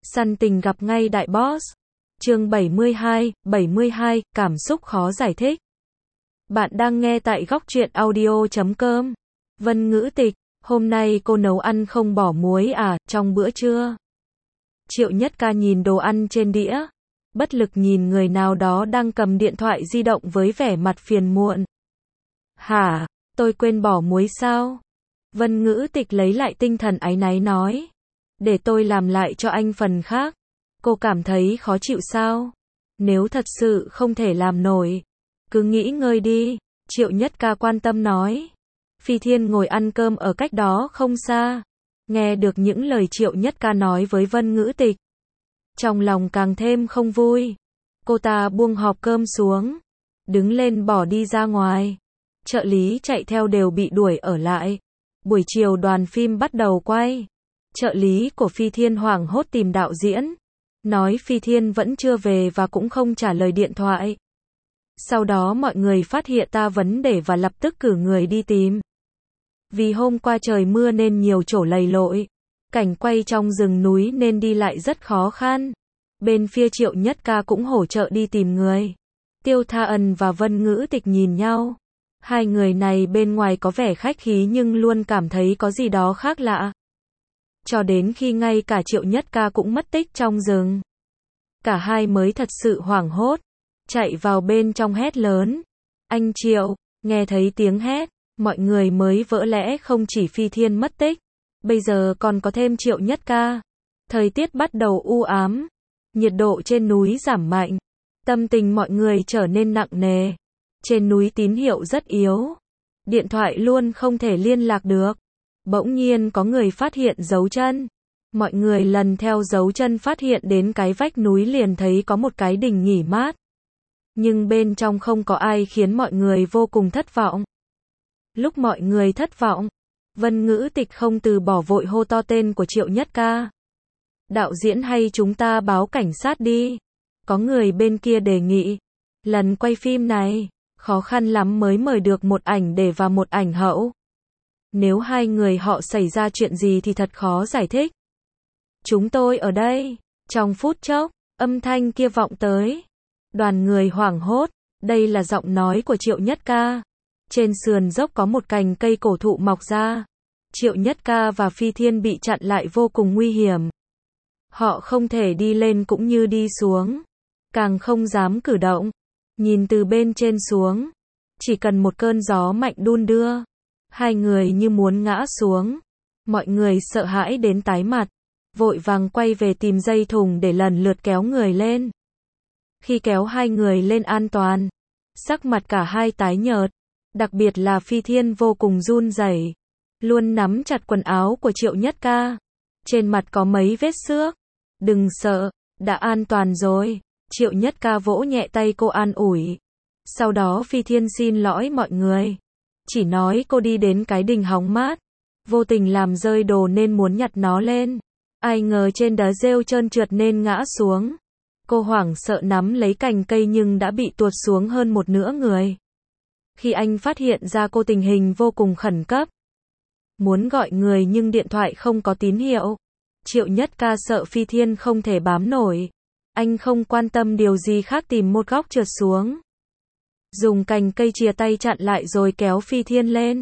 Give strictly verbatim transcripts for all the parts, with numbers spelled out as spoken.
Săn tình gặp ngay đại boss. Chương bảy mươi hai, bảy mươi hai, cảm xúc khó giải thích. Bạn đang nghe tại góc truyện audio chấm com. Vân Ngữ Tịch, hôm nay cô nấu ăn không bỏ muối à, trong bữa trưa? Triệu Nhất Ca nhìn đồ ăn trên đĩa, bất lực nhìn người nào đó đang cầm điện thoại di động với vẻ mặt phiền muộn. Hả, tôi quên bỏ muối sao? Vân Ngữ Tịch lấy lại tinh thần áy náy nói. Để tôi làm lại cho anh phần khác. Cô cảm thấy khó chịu sao? Nếu thật sự không thể làm nổi, cứ nghỉ ngơi đi, Triệu Nhất Ca quan tâm nói. Phi Thiên ngồi ăn cơm ở cách đó không xa, nghe được những lời Triệu Nhất Ca nói với Vân Ngữ Tịch, trong lòng càng thêm không vui. Cô ta buông hộp cơm xuống, đứng lên bỏ đi ra ngoài. Trợ lý chạy theo đều bị đuổi ở lại. Buổi chiều đoàn phim bắt đầu quay. Trợ lý của Phi Thiên hoảng hốt tìm đạo diễn, nói Phi Thiên vẫn chưa về và cũng không trả lời điện thoại. Sau đó mọi người phát hiện ra vấn đề và lập tức cử người đi tìm. Vì hôm qua trời mưa nên nhiều chỗ lầy lội, cảnh quay trong rừng núi nên đi lại rất khó khăn. Bên phía Triệu Nhất Ca cũng hỗ trợ đi tìm người. Tiêu Tha Ân và Vân Ngữ Tịch nhìn nhau. Hai người này bên ngoài có vẻ khách khí nhưng luôn cảm thấy có gì đó khác lạ. Cho đến khi ngay cả Triệu Nhất Ca cũng mất tích trong rừng. Cả hai mới thật sự hoảng hốt, chạy vào bên trong hét lớn. Anh Triệu, nghe thấy tiếng hét, mọi người mới vỡ lẽ không chỉ Phi Thiên mất tích, bây giờ còn có thêm Triệu Nhất Ca. Thời tiết bắt đầu u ám, nhiệt độ trên núi giảm mạnh, tâm tình mọi người trở nên nặng nề. Trên núi tín hiệu rất yếu, điện thoại luôn không thể liên lạc được. Bỗng nhiên có người phát hiện dấu chân. Mọi người lần theo dấu chân phát hiện đến cái vách núi liền thấy có một cái đình nghỉ mát. Nhưng bên trong không có ai khiến mọi người vô cùng thất vọng. Lúc mọi người thất vọng, Vân Ngữ Tịch không từ bỏ vội hô to tên của Triệu Nhất Ca. Đạo diễn hay chúng ta báo cảnh sát đi. Có người bên kia đề nghị. Lần quay phim này, khó khăn lắm mới mời được một ảnh để và một ảnh hậu. Nếu hai người họ xảy ra chuyện gì thì thật khó giải thích. Chúng tôi ở đây. Trong phút chốc, âm thanh kia vọng tới. Đoàn người hoảng hốt, đây là giọng nói của Triệu Nhất Ca. Trên sườn dốc có một cành cây cổ thụ mọc ra. Triệu Nhất Ca và Phi Thiên bị chặn lại vô cùng nguy hiểm. Họ không thể đi lên cũng như đi xuống, càng không dám cử động. Nhìn từ bên trên xuống, chỉ cần một cơn gió mạnh đun đưa, hai người như muốn ngã xuống. Mọi người sợ hãi đến tái mặt, vội vàng quay về tìm dây thừng để lần lượt kéo người lên. Khi kéo hai người lên an toàn, sắc mặt cả hai tái nhợt, đặc biệt là Phi Thiên vô cùng run rẩy, luôn nắm chặt quần áo của Triệu Nhất Ca. Trên mặt có mấy vết xước. Đừng sợ, đã an toàn rồi. Triệu Nhất Ca vỗ nhẹ tay cô an ủi. Sau đó Phi Thiên xin lỗi mọi người, chỉ nói cô đi đến cái đình hóng mát, vô tình làm rơi đồ nên muốn nhặt nó lên. Ai ngờ trên đá rêu trơn trượt nên ngã xuống. Cô hoảng sợ nắm lấy cành cây nhưng đã bị tuột xuống hơn một nửa người. Khi anh phát hiện ra cô tình hình vô cùng khẩn cấp, muốn gọi người nhưng điện thoại không có tín hiệu. Triệu Nhất Ca sợ Phi Thiên không thể bám nổi. Anh không quan tâm điều gì khác tìm một góc trượt xuống. Dùng cành cây chìa tay chặn lại rồi kéo Phi Thiên lên.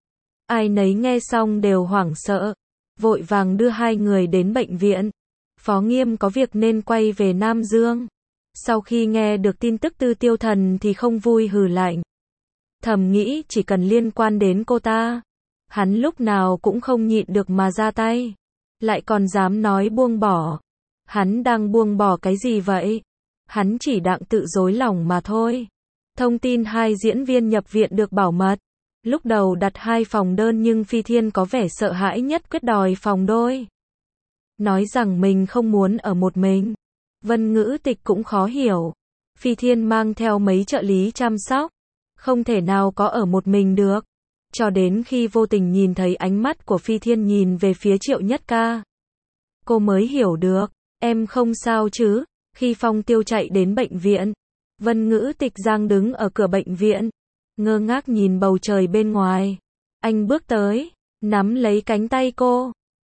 Ai nấy nghe xong đều hoảng sợ, vội vàng đưa hai người đến bệnh viện. Phó Nghiêm có việc nên quay về Nam Dương. Sau khi nghe được tin tức Tư Tiêu Thần thì không vui hừ lạnh. Thầm nghĩ chỉ cần liên quan đến cô ta, hắn lúc nào cũng không nhịn được mà ra tay. Lại còn dám nói buông bỏ. Hắn đang buông bỏ cái gì vậy? Hắn chỉ đang tự dối lòng mà thôi. Thông tin hai diễn viên nhập viện được bảo mật. Lúc đầu đặt hai phòng đơn nhưng Phi Thiên có vẻ sợ hãi nhất quyết đòi phòng đôi. Nói rằng mình không muốn ở một mình. Vân Ngữ Tịch cũng khó hiểu. Phi Thiên mang theo mấy trợ lý chăm sóc, không thể nào có ở một mình được. Cho đến khi vô tình nhìn thấy ánh mắt của Phi Thiên nhìn về phía Triệu Nhất Ca, cô mới hiểu được. Em không sao chứ? Khi Phong Tiêu chạy đến bệnh viện, Vân Ngữ Tịch đang đứng ở cửa bệnh viện, ngơ ngác nhìn bầu trời bên ngoài. Anh bước tới, nắm lấy cánh tay cô.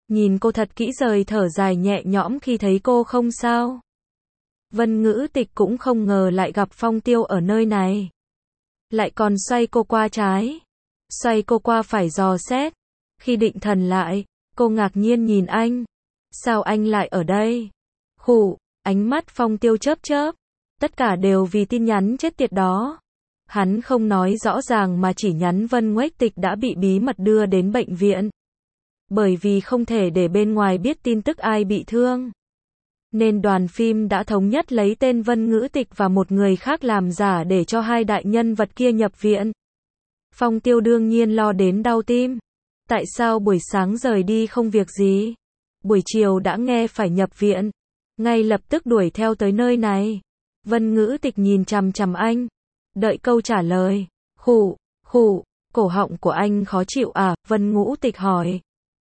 Nhìn cô thật kỹ rồi thở dài nhẹ nhõm khi thấy cô không sao. Vân Ngữ Tịch cũng không ngờ lại gặp Phong Tiêu ở nơi này. Lại còn xoay cô qua trái. Xoay cô qua phải dò xét. Khi định thần lại, cô ngạc nhiên nhìn anh. Sao anh lại ở đây? Khụ, ánh mắt Phong Tiêu chớp chớp. Tất cả đều vì tin nhắn chết tiệt đó. Hắn không nói rõ ràng mà chỉ nhắn Vân Nguếch Tịch đã bị bí mật đưa đến bệnh viện. Bởi vì không thể để bên ngoài biết tin tức ai bị thương, nên đoàn phim đã thống nhất lấy tên Vân Ngữ Tịch và một người khác làm giả để cho hai đại nhân vật kia nhập viện. Phong Tiêu đương nhiên lo đến đau tim. Tại sao buổi sáng rời đi không việc gì? Buổi chiều đã nghe phải nhập viện. Ngay lập tức đuổi theo tới nơi này. Vân Ngữ Tịch nhìn chằm chằm anh. Đợi câu trả lời. Khụ, khụ, cổ họng của anh khó chịu à? Vân Ngữ Tịch hỏi.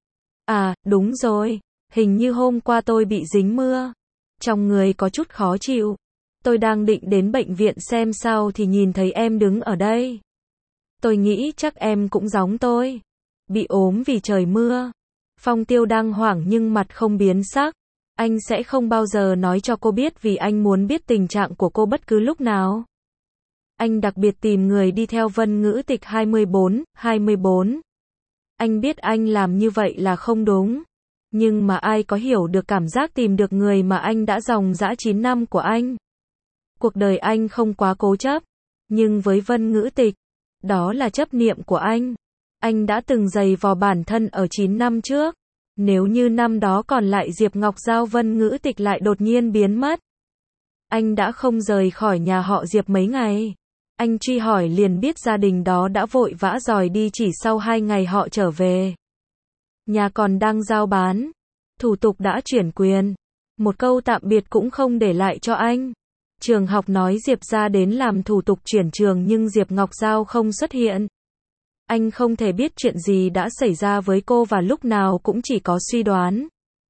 À, đúng rồi. Hình như hôm qua tôi bị dính mưa. Trong người có chút khó chịu. Tôi đang định đến bệnh viện xem sao thì nhìn thấy em đứng ở đây. Tôi nghĩ chắc em cũng giống tôi. Bị ốm vì trời mưa. Phong Tiêu đang hoảng nhưng mặt không biến sắc. Anh sẽ không bao giờ nói cho cô biết vì anh muốn biết tình trạng của cô bất cứ lúc nào. Anh đặc biệt tìm người đi theo Vân Ngữ Tịch hai mươi bốn, hai mươi bốn. Anh biết anh làm như vậy là không đúng. Nhưng mà ai có hiểu được cảm giác tìm được người mà anh đã dòng dã chín năm của anh. Cuộc đời anh không quá cố chấp. Nhưng với Vân Ngữ Tịch, đó là chấp niệm của anh. Anh đã từng giày vò bản thân ở chín năm trước. Nếu như năm đó còn lại Diệp Ngọc Giao, Vân Ngữ Tịch lại đột nhiên biến mất. Anh đã không rời khỏi nhà họ Diệp mấy ngày. Anh truy hỏi liền biết gia đình đó đã vội vã dòi đi chỉ sau hai ngày họ trở về. Nhà còn đang giao bán. Thủ tục đã chuyển quyền. Một câu tạm biệt cũng không để lại cho anh. Trường học nói Diệp ra đến làm thủ tục chuyển trường nhưng Diệp Ngọc Giao không xuất hiện. Anh không thể biết chuyện gì đã xảy ra với cô và lúc nào cũng chỉ có suy đoán.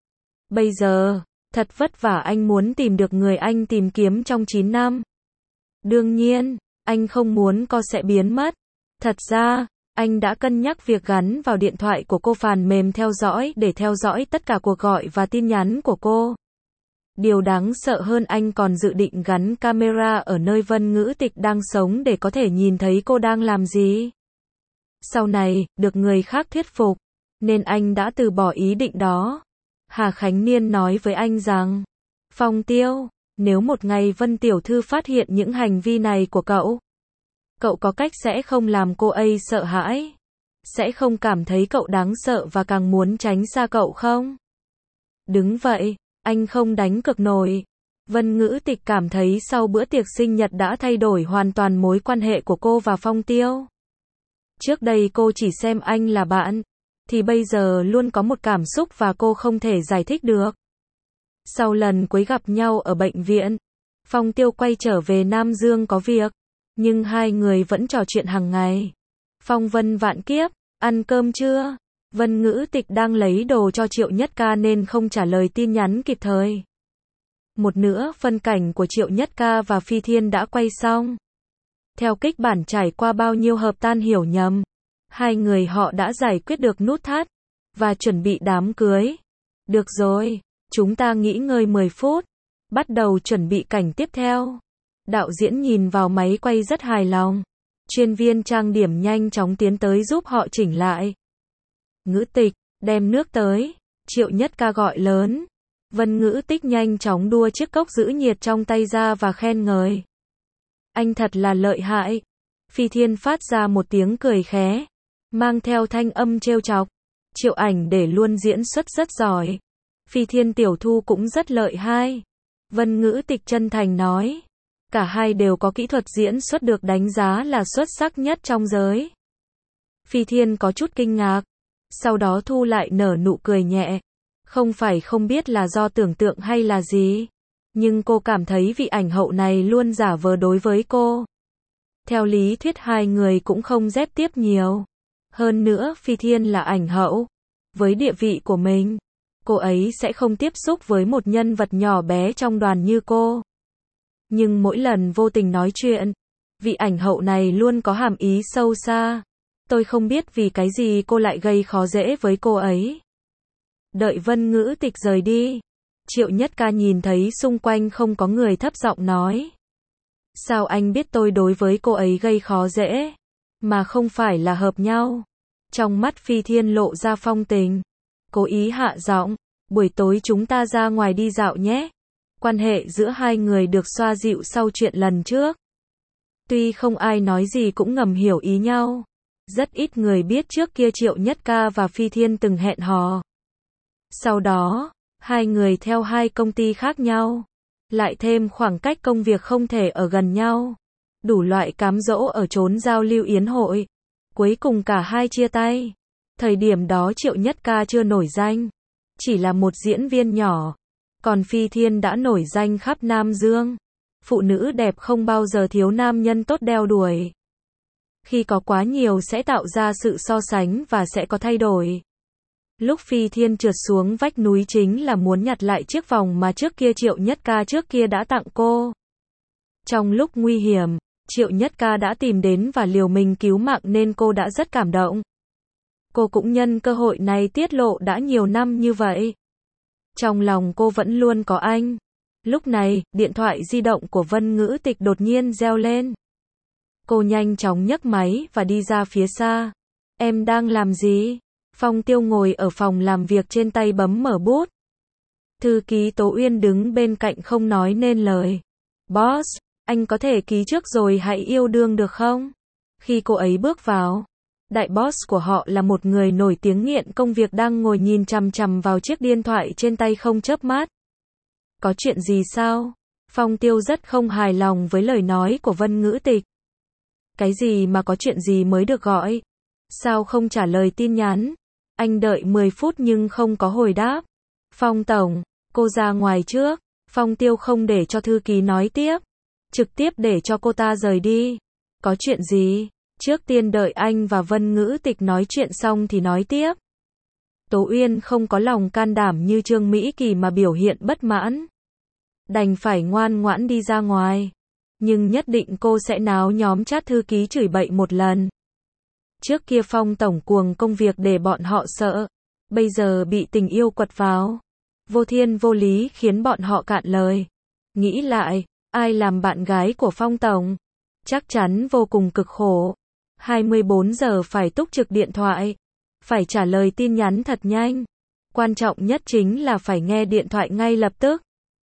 Bây giờ, thật vất vả anh muốn tìm được người anh tìm kiếm trong chín năm. Đương nhiên, anh không muốn cô sẽ biến mất. Thật ra, anh đã cân nhắc việc gắn vào điện thoại của cô phần mềm theo dõi để theo dõi tất cả cuộc gọi và tin nhắn của cô. Điều đáng sợ hơn anh còn dự định gắn camera ở nơi Vân Ngữ Tịch đang sống để có thể nhìn thấy cô đang làm gì. Sau này, được người khác thuyết phục, nên anh đã từ bỏ ý định đó. Hà Khánh Niên nói với anh rằng, Phong Tiêu, nếu một ngày Vân Tiểu Thư phát hiện những hành vi này của cậu, cậu có cách sẽ không làm cô ấy sợ hãi? Sẽ không cảm thấy cậu đáng sợ và càng muốn tránh xa cậu không? Đứng vậy, anh không đánh cược nổi. Vân Ngữ Tịch cảm thấy sau bữa tiệc sinh nhật đã thay đổi hoàn toàn mối quan hệ của cô và Phong Tiêu. Trước đây cô chỉ xem anh là bạn, thì bây giờ luôn có một cảm xúc và cô không thể giải thích được. Sau lần cuối gặp nhau ở bệnh viện, Phong Tiêu quay trở về Nam Dương có việc, nhưng hai người vẫn trò chuyện hàng ngày. Phong Vân vạn kiếp, ăn cơm chưa? Vân Ngữ Tịch đang lấy đồ cho Triệu Nhất Ca nên không trả lời tin nhắn kịp thời. Một nữa, phân cảnh của Triệu Nhất Ca và Phi Thiên đã quay xong. Theo kịch bản trải qua bao nhiêu hợp tan hiểu nhầm, hai người họ đã giải quyết được nút thắt và chuẩn bị đám cưới. Được rồi, chúng ta nghỉ ngơi mười phút, bắt đầu chuẩn bị cảnh tiếp theo. Đạo diễn nhìn vào máy quay rất hài lòng. Chuyên viên trang điểm nhanh chóng tiến tới giúp họ chỉnh lại. Ngữ Tịch, đem nước tới. Triệu Nhất Ca gọi lớn. Vân Ngữ Tịch nhanh chóng đua chiếc cốc giữ nhiệt trong tay ra và khen ngợi. Anh thật là lợi hại. Phi Thiên phát ra một tiếng cười khé, mang theo thanh âm trêu chọc. Triệu Ảnh để luôn diễn xuất rất giỏi. Phi Thiên tiểu thư cũng rất lợi hại. Vân Ngữ Tịch chân thành nói. Cả hai đều có kỹ thuật diễn xuất được đánh giá là xuất sắc nhất trong giới. Phi Thiên có chút kinh ngạc, sau đó thu lại nở nụ cười nhẹ. Không phải không biết là do tưởng tượng hay là gì, nhưng cô cảm thấy vị ảnh hậu này luôn giả vờ đối với cô. Theo lý thuyết hai người cũng không giáp tiếp nhiều. Hơn nữa Phi Thiên là ảnh hậu. Với địa vị của mình, cô ấy sẽ không tiếp xúc với một nhân vật nhỏ bé trong đoàn như cô. Nhưng mỗi lần vô tình nói chuyện, vị ảnh hậu này luôn có hàm ý sâu xa. Tôi không biết vì cái gì cô lại gây khó dễ với cô ấy. Đợi Vân Ngữ Tịch rời đi, Triệu Nhất Ca nhìn thấy xung quanh không có người thấp giọng nói. Sao anh biết tôi đối với cô ấy gây khó dễ, mà không phải là hợp nhau? Trong mắt Phi Thiên lộ ra phong tình, cố ý hạ giọng, buổi tối chúng ta ra ngoài đi dạo nhé. Quan hệ giữa hai người được xoa dịu sau chuyện lần trước. Tuy không ai nói gì cũng ngầm hiểu ý nhau. Rất ít người biết trước kia Triệu Nhất Ca và Phi Thiên từng hẹn hò. Sau đó, hai người theo hai công ty khác nhau. Lại thêm khoảng cách công việc không thể ở gần nhau. Đủ loại cám dỗ ở chốn giao lưu yến hội. Cuối cùng cả hai chia tay. Thời điểm đó Triệu Nhất Ca chưa nổi danh. Chỉ là một diễn viên nhỏ. Còn Phi Thiên đã nổi danh khắp Nam Dương. Phụ nữ đẹp không bao giờ thiếu nam nhân tốt đeo đuổi. Khi có quá nhiều sẽ tạo ra sự so sánh và sẽ có thay đổi. Lúc Phi Thiên trượt xuống vách núi chính là muốn nhặt lại chiếc vòng mà trước kia Triệu Nhất Ca trước kia đã tặng cô. Trong lúc nguy hiểm, Triệu Nhất Ca đã tìm đến và liều mình cứu mạng nên cô đã rất cảm động. Cô cũng nhân cơ hội này tiết lộ đã nhiều năm như vậy. Trong lòng cô vẫn luôn có anh. Lúc này, điện thoại di động của Vân Ngữ Tịch đột nhiên reo lên. Cô nhanh chóng nhấc máy và đi ra phía xa. Em đang làm gì? Phong Tiêu ngồi ở phòng làm việc trên tay bấm mở bút. Thư ký Tố Uyên đứng bên cạnh không nói nên lời. Boss, anh có thể ký trước rồi hãy yêu đương được không? Khi cô ấy bước vào, đại boss của họ là một người nổi tiếng nghiện công việc đang ngồi nhìn chằm chằm vào chiếc điện thoại trên tay không chớp mắt. Có chuyện gì sao? Phong Tiêu rất không hài lòng với lời nói của Vân Ngữ Tịch. Cái gì mà có chuyện gì mới được gọi? Sao không trả lời tin nhắn? Anh đợi mười phút nhưng không có hồi đáp. Phong tổng, cô ra ngoài trước. Phong Tiêu không để cho thư ký nói tiếp. Trực tiếp để cho cô ta rời đi. Có chuyện gì? Trước tiên đợi anh và Vân Ngữ Tịch nói chuyện xong thì nói tiếp. Tố Uyên không có lòng can đảm như Trương Mỹ Kỳ mà biểu hiện bất mãn. Đành phải ngoan ngoãn đi ra ngoài. Nhưng nhất định cô sẽ náo nhóm chat thư ký chửi bậy một lần. Trước kia Phong tổng cuồng công việc để bọn họ sợ. Bây giờ bị tình yêu quật vào. Vô thiên vô lý khiến bọn họ cạn lời. Nghĩ lại, ai làm bạn gái của Phong tổng? Chắc chắn vô cùng cực khổ. hai mươi bốn giờ phải túc trực điện thoại. Phải trả lời tin nhắn thật nhanh. Quan trọng nhất chính là phải nghe điện thoại ngay lập tức.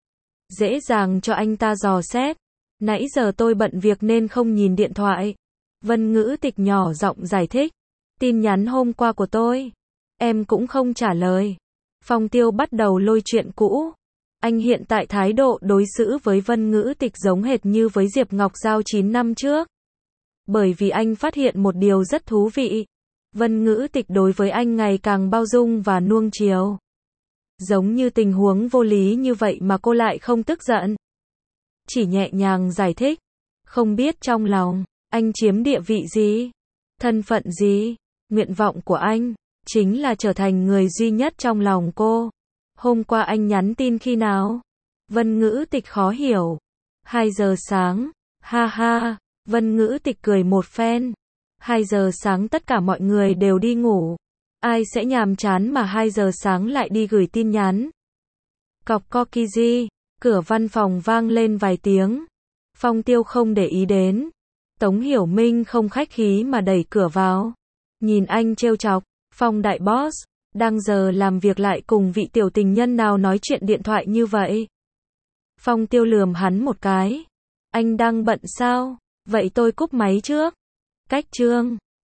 Dễ dàng cho anh ta dò xét. Nãy giờ tôi bận việc nên không nhìn điện thoại. Vân Ngữ Tịch nhỏ giọng giải thích. Tin nhắn hôm qua của tôi. Em cũng không trả lời. Phong Tiêu bắt đầu lôi chuyện cũ. Anh hiện tại thái độ đối xử với Vân Ngữ Tịch giống hệt như với Diệp Ngọc Giao chín năm trước. Bởi vì anh phát hiện một điều rất thú vị. Vân Ngữ Tịch đối với anh ngày càng bao dung và nuông chiều. Giống như tình huống vô lý như vậy mà cô lại không tức giận. Chỉ nhẹ nhàng giải thích. Không biết trong lòng, anh chiếm địa vị gì? Thân phận gì? Nguyện vọng của anh, chính là trở thành người duy nhất trong lòng cô. Hôm qua anh nhắn tin khi nào? Vân Ngữ Tịch khó hiểu. hai giờ sáng, ha ha, Vân Ngữ Tịch cười một phen. hai giờ sáng tất cả mọi người đều đi ngủ. Ai sẽ nhàm chán mà hai giờ sáng lại đi gửi tin nhắn? Cọc Kokiji, cửa văn phòng vang lên vài tiếng. Phong Tiêu không để ý đến. Tống Hiểu Minh không khách khí mà đẩy cửa vào. Nhìn anh trêu chọc, Phong đại boss, đang giờ làm việc lại cùng vị tiểu tình nhân nào nói chuyện điện thoại như vậy? Phong Tiêu lườm hắn một cái. Anh đang bận sao? Vậy tôi cúp máy trước. Cách chương